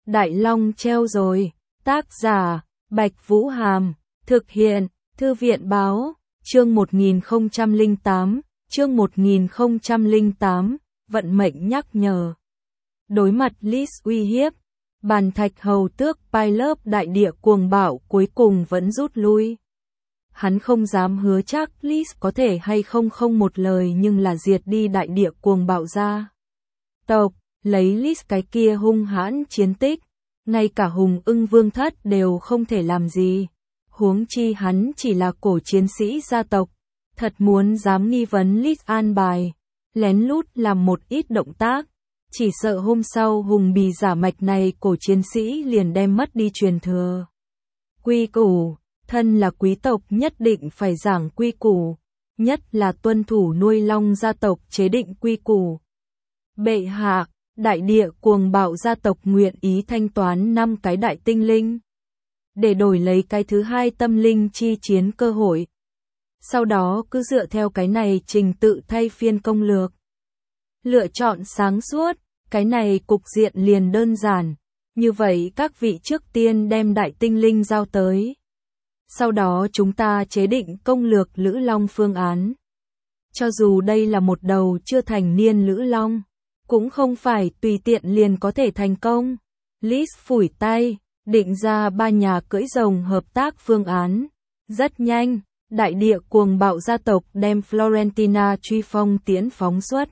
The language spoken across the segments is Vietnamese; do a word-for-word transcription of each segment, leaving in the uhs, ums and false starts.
Đại Long treo rồi. Tác giả, Bạch Vũ Hàm. Thực hiện, Thư viện Báo. Chương một nghìn không trăm lẻ tám. Chương một nghìn không trăm lẻ tám. Vận mệnh nhắc nhở. Đối mặt Lis uy hiếp, Bàn Thạch Hầu Tước Pileup đại địa cuồng bạo cuối cùng vẫn rút lui. Hắn không dám hứa chắc Lis có thể hay không không một lời nhưng là diệt đi đại địa cuồng bạo ra tộc, lấy Lis cái kia hung hãn chiến tích, ngay cả Hùng Ưng Vương Thất đều không thể làm gì. Huống chi hắn chỉ là cổ chiến sĩ gia tộc, thật muốn dám nghi vấn Lis an bài, lén lút làm một ít động tác, chỉ sợ hôm sau Hùng Bì giả mạch này cổ chiến sĩ liền đem mất đi truyền thừa. Quy củ, thân là quý tộc nhất định phải giảng quy củ, nhất là tuân thủ nuôi long gia tộc chế định quy củ. Bệ hạ, đại địa cuồng bạo gia tộc nguyện ý thanh toán năm cái đại tinh linh, để đổi lấy cái thứ hai tâm linh chi chiến cơ hội. Sau đó cứ dựa theo cái này trình tự thay phiên công lược. Lựa chọn sáng suốt, cái này cục diện liền đơn giản. Như vậy các vị trước tiên đem đại tinh linh giao tới. Sau đó chúng ta chế định công lược Lữ Long phương án. Cho dù đây là một đầu chưa thành niên Lữ Long, cũng không phải tùy tiện liền có thể thành công. Lis phủi tay, định ra ba nhà cưỡi rồng hợp tác phương án. Rất nhanh, đại địa cuồng bạo gia tộc đem Florentina truy phong tiễn phóng xuất.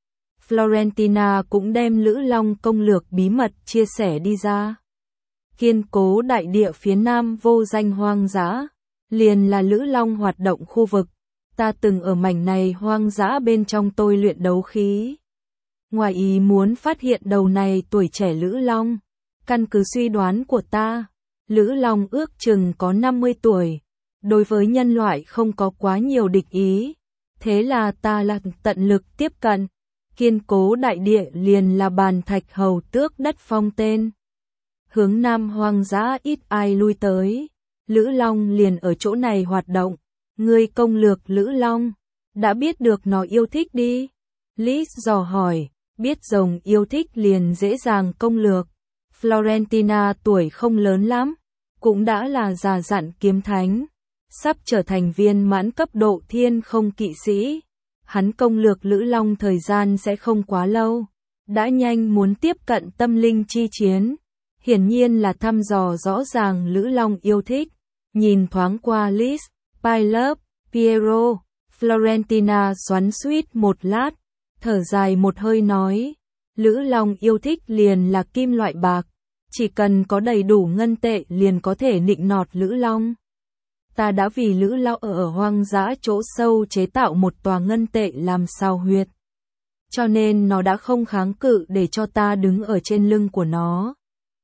Florentina cũng đem Lữ Long công lược bí mật chia sẻ đi ra. Kiên cố đại địa phía nam vô danh hoang dã, liền là Lữ Long hoạt động khu vực. Ta từng ở mảnh này hoang dã bên trong tôi luyện đấu khí. Ngoài ý muốn phát hiện đầu này tuổi trẻ Lữ Long. Căn cứ suy đoán của ta, Lữ Long ước chừng có năm mươi tuổi. Đối với nhân loại không có quá nhiều địch ý. Thế là ta là tận lực tiếp cận. Kiên cố đại địa liền là Bàn Thạch Hầu Tước đất phong tên. Hướng nam hoang dã ít ai lui tới. Lữ Long liền ở chỗ này hoạt động. Ngươi công lược Lữ Long, đã biết được nó yêu thích đi. Lis dò hỏi, biết rồng yêu thích liền dễ dàng công lược. Florentina tuổi không lớn lắm, cũng đã là già dặn kiếm thánh, sắp trở thành viên mãn cấp độ thiên không kỵ sĩ. Hắn công lược Lữ Long thời gian sẽ không quá lâu, đã nhanh muốn tiếp cận tâm linh chi chiến. Hiển nhiên là thăm dò rõ ràng Lữ Long yêu thích. Nhìn thoáng qua Lis, Pileup, Piero, Florentina xoắn xuýt một lát, thở dài một hơi nói, Lữ Long yêu thích liền là kim loại bạc, chỉ cần có đầy đủ ngân tệ liền có thể nịnh nọt Lữ Long. Ta đã vì Lữ Long ở hoang dã chỗ sâu chế tạo một tòa ngân tệ làm sao huyệt. Cho nên nó đã không kháng cự để cho ta đứng ở trên lưng của nó.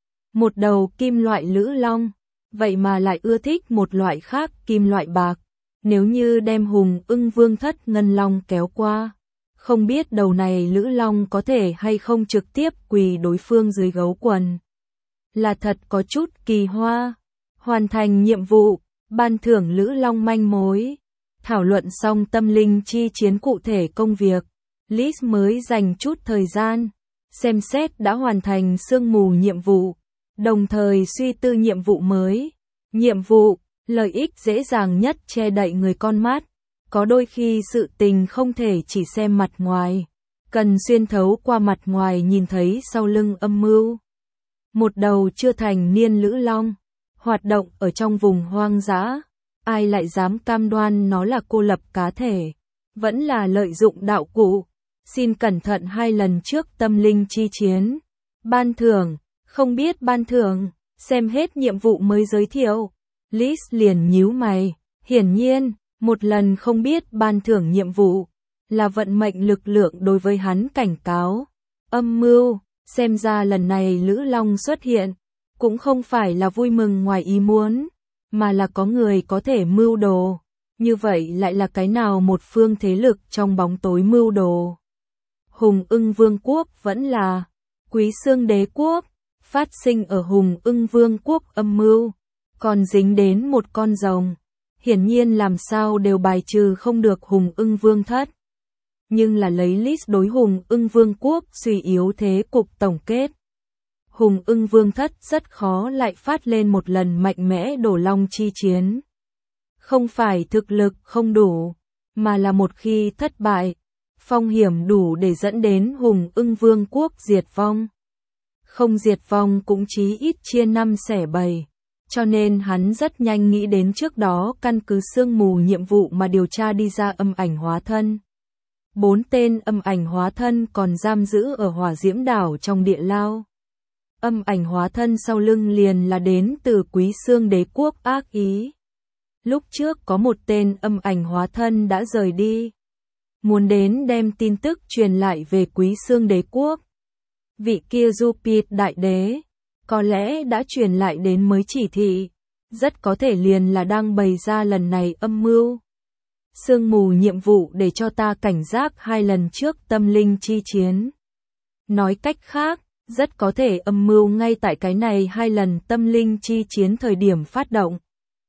Một đầu kim loại Lữ Long, vậy mà lại ưa thích một loại khác kim loại bạc. Nếu như đem Hùng Ưng Vương Thất Ngân Long kéo qua, không biết đầu này Lữ Long có thể hay không trực tiếp quỳ đối phương dưới gấu quần. Là thật có chút kỳ hoa. Hoàn thành nhiệm vụ, ban thưởng Lữ Long manh mối. Thảo luận xong tâm linh chi chiến cụ thể công việc, Lis mới dành chút thời gian, xem xét đã hoàn thành sương mù nhiệm vụ, đồng thời suy tư nhiệm vụ mới. Nhiệm vụ, lợi ích dễ dàng nhất che đậy người con mắt. Có đôi khi sự tình không thể chỉ xem mặt ngoài, cần xuyên thấu qua mặt ngoài nhìn thấy sau lưng âm mưu. Một đầu chưa thành niên Lữ Long, hoạt động ở trong vùng hoang dã, ai lại dám cam đoan nó là cô lập cá thể, vẫn là lợi dụng đạo cụ. Xin cẩn thận hai lần trước tâm linh chi chiến. Ban thưởng, không biết ban thưởng, xem hết nhiệm vụ mới giới thiệu. Lis liền nhíu mày, hiển nhiên, một lần không biết ban thưởng nhiệm vụ, là vận mệnh lực lượng đối với hắn cảnh cáo. Âm mưu, xem ra lần này Lữ Long xuất hiện, cũng không phải là vui mừng ngoài ý muốn, mà là có người có thể mưu đồ. Như vậy lại là cái nào một phương thế lực trong bóng tối mưu đồ? Hùng Ưng Vương quốc vẫn là Quý Xương Đế quốc, phát sinh ở Hùng Ưng Vương quốc âm mưu, còn dính đến một con rồng. Hiển nhiên làm sao đều bài trừ không được Hùng Ưng Vương Thất. Nhưng là lấy Lis đối Hùng Ưng Vương quốc suy yếu thế cục tổng kết. Hùng Ưng Vương thất rất khó lại phát lên một lần mạnh mẽ đổ long chi chiến. Không phải thực lực không đủ, mà là một khi thất bại, phong hiểm đủ để dẫn đến Hùng Ưng Vương quốc diệt vong. Không diệt vong cũng chí ít chia năm xẻ bảy, cho nên hắn rất nhanh nghĩ đến trước đó căn cứ sương mù nhiệm vụ mà điều tra đi ra âm ảnh hóa thân. Bốn tên âm ảnh hóa thân còn giam giữ ở hỏa diễm đảo trong địa lao. Âm ảnh hóa thân sau lưng liền là đến từ Quý Xương đế quốc ác ý. Lúc trước có một tên âm ảnh hóa thân đã rời đi, muốn đến đem tin tức truyền lại về Quý Xương đế quốc. Vị kia Jupiter đại đế, có lẽ đã truyền lại đến mới chỉ thị, rất có thể liền là đang bày ra lần này âm mưu. Sương mù nhiệm vụ để cho ta cảnh giác hai lần trước tâm linh chi chiến. Nói cách khác, rất có thể âm mưu ngay tại cái này hai lần tâm linh chi chiến thời điểm phát động.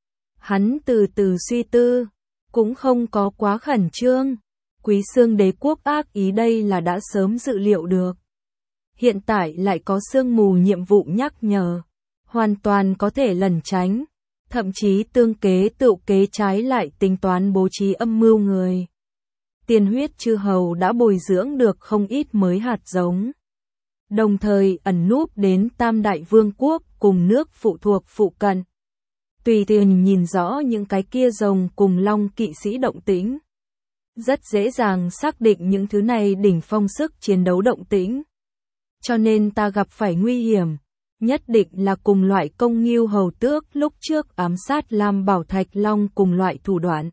Hắn từ từ suy tư, cũng không có quá khẩn trương. Quý Xương đế quốc ác ý đây là đã sớm dự liệu được. Hiện tại lại có sương mù nhiệm vụ nhắc nhở, hoàn toàn có thể lẩn tránh, thậm chí tương kế tựu kế trái lại tính toán bố trí âm mưu người. Tiền huyết chư hầu đã bồi dưỡng được không ít mới hạt giống, đồng thời ẩn núp đến Tam Đại Vương quốc cùng nước phụ thuộc phụ cận. Tùy tiện nhìn rõ những cái kia rồng cùng long kỵ sĩ động tĩnh, rất dễ dàng xác định những thứ này đỉnh phong sức chiến đấu động tĩnh. Cho nên ta gặp phải nguy hiểm, nhất định là cùng loại công nghiêu hầu tước lúc trước ám sát Lam Bảo Thạch Long cùng loại thủ đoạn.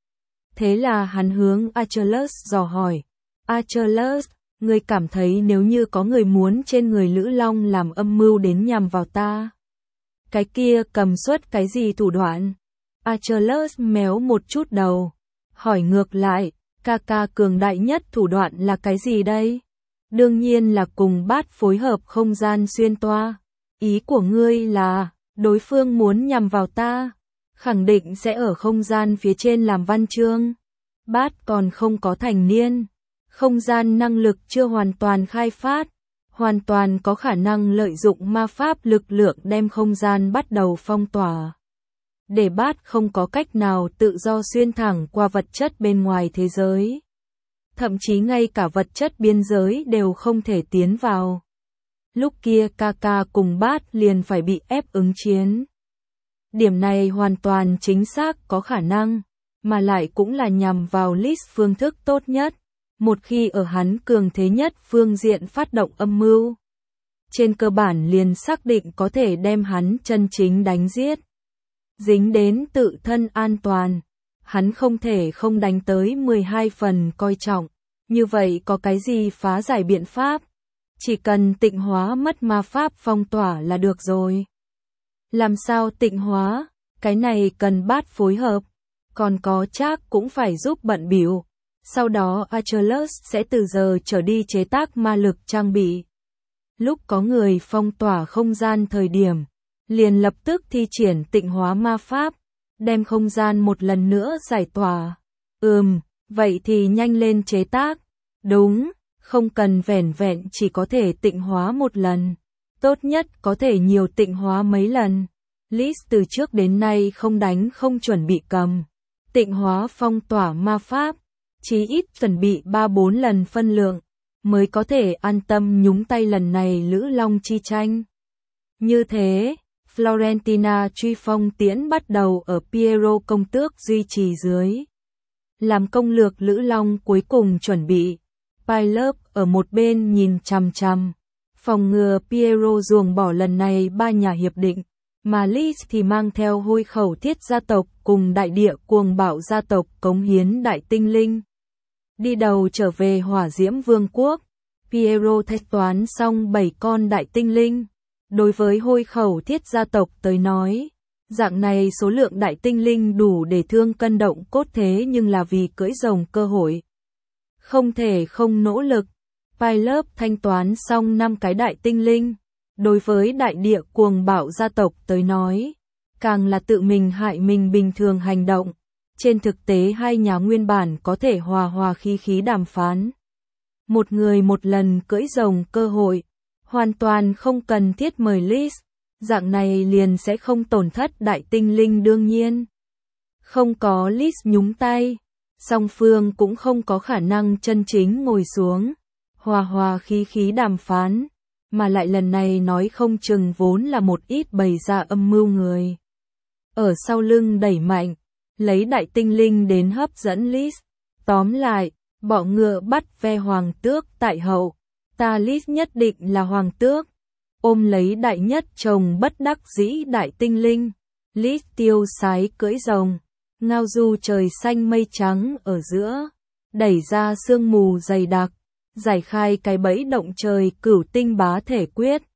Thế là hắn hướng Achilles dò hỏi, Achilles, ngươi cảm thấy nếu như có người muốn trên người Lữ Long làm âm mưu đến nhằm vào ta, cái kia cầm suất cái gì thủ đoạn? Achilles méo một chút đầu, hỏi ngược lại, ca ca cường đại nhất thủ đoạn là cái gì đây? Đương nhiên là cùng bát phối hợp không gian xuyên toa. Ý của ngươi là, đối phương muốn nhằm vào ta, khẳng định sẽ ở không gian phía trên làm văn chương. Bát còn không có thành niên, không gian năng lực chưa hoàn toàn khai phát, hoàn toàn có khả năng lợi dụng ma pháp lực lượng đem không gian bắt đầu phong tỏa. Để bát không có cách nào tự do xuyên thẳng qua vật chất bên ngoài thế giới. Thậm chí ngay cả vật chất biên giới đều không thể tiến vào. Lúc kia ca ca cùng bát liền phải bị ép ứng chiến. Điểm này hoàn toàn chính xác có khả năng, mà lại cũng là nhằm vào list phương thức tốt nhất, một khi ở hắn cường thế nhất phương diện phát động âm mưu. Trên cơ bản liền xác định có thể đem hắn chân chính đánh giết. Dính đến tự thân an toàn, hắn không thể không đánh tới mười hai phần coi trọng. Như vậy có cái gì phá giải biện pháp? Chỉ cần tịnh hóa mất ma pháp phong tỏa là được rồi. Làm sao tịnh hóa? Cái này cần bát phối hợp. Còn có Trác cũng phải giúp bận bịu. Sau đó Achilles sẽ từ giờ trở đi chế tác ma lực trang bị. Lúc có người phong tỏa không gian thời điểm, liền lập tức thi triển tịnh hóa ma pháp, đem không gian một lần nữa giải tỏa. Ừm, vậy thì nhanh lên chế tác. Đúng, không cần vẻn vẹn chỉ có thể tịnh hóa một lần. Tốt nhất có thể nhiều tịnh hóa mấy lần. List từ trước đến nay không đánh không chuẩn bị cầm. Tịnh hóa phong tỏa ma pháp, chí ít chuẩn bị ba bốn lần phân lượng, mới có thể an tâm nhúng tay lần này Lữ Long chi tranh. Như thế, Florentina truy phong tiễn bắt đầu ở Piero công tước duy trì dưới. Làm công lược Lữ Long cuối cùng chuẩn bị. Pilot ở một bên nhìn chằm chằm, phòng ngừa Piero ruồng bỏ lần này ba nhà hiệp định, mà Liz thì mang theo hôi khẩu thiết gia tộc cùng đại địa cuồng bạo gia tộc cống hiến đại tinh linh. Đi đầu trở về hỏa diễm vương quốc, Piero thanh toán xong bảy con đại tinh linh. Đối với hôi khẩu thiết gia tộc tới nói, dạng này số lượng đại tinh linh đủ để thương cân động cốt, thế nhưng là vì cưỡi rồng cơ hội. Không thể không nỗ lực. Pilot thanh toán xong năm cái đại tinh linh. Đối với đại địa cuồng bạo gia tộc tới nói, càng là tự mình hại mình bình thường hành động. Trên thực tế hai nhà nguyên bản có thể hòa hòa khí khí đàm phán. Một người một lần cưỡi rồng cơ hội, hoàn toàn không cần thiết mời Liz, dạng này liền sẽ không tổn thất đại tinh linh đương nhiên. Không có Liz nhúng tay, song phương cũng không có khả năng chân chính ngồi xuống, hòa hòa khí khí đàm phán, mà lại lần này nói không chừng vốn là một ít bày ra âm mưu người. Ở sau lưng đẩy mạnh, lấy đại tinh linh đến hấp dẫn Liz. Tóm lại, bọ ngựa bắt ve hoàng tước tại hậu, ta Liz nhất định là hoàng tước. Ôm lấy đại nhất chồng bất đắc dĩ đại tinh linh, Liz tiêu sái cưỡi rồng, ngao du trời xanh mây trắng ở giữa, đẩy ra sương mù dày đặc, giải khai cái bẫy động trời cửu tinh bá thể quyết.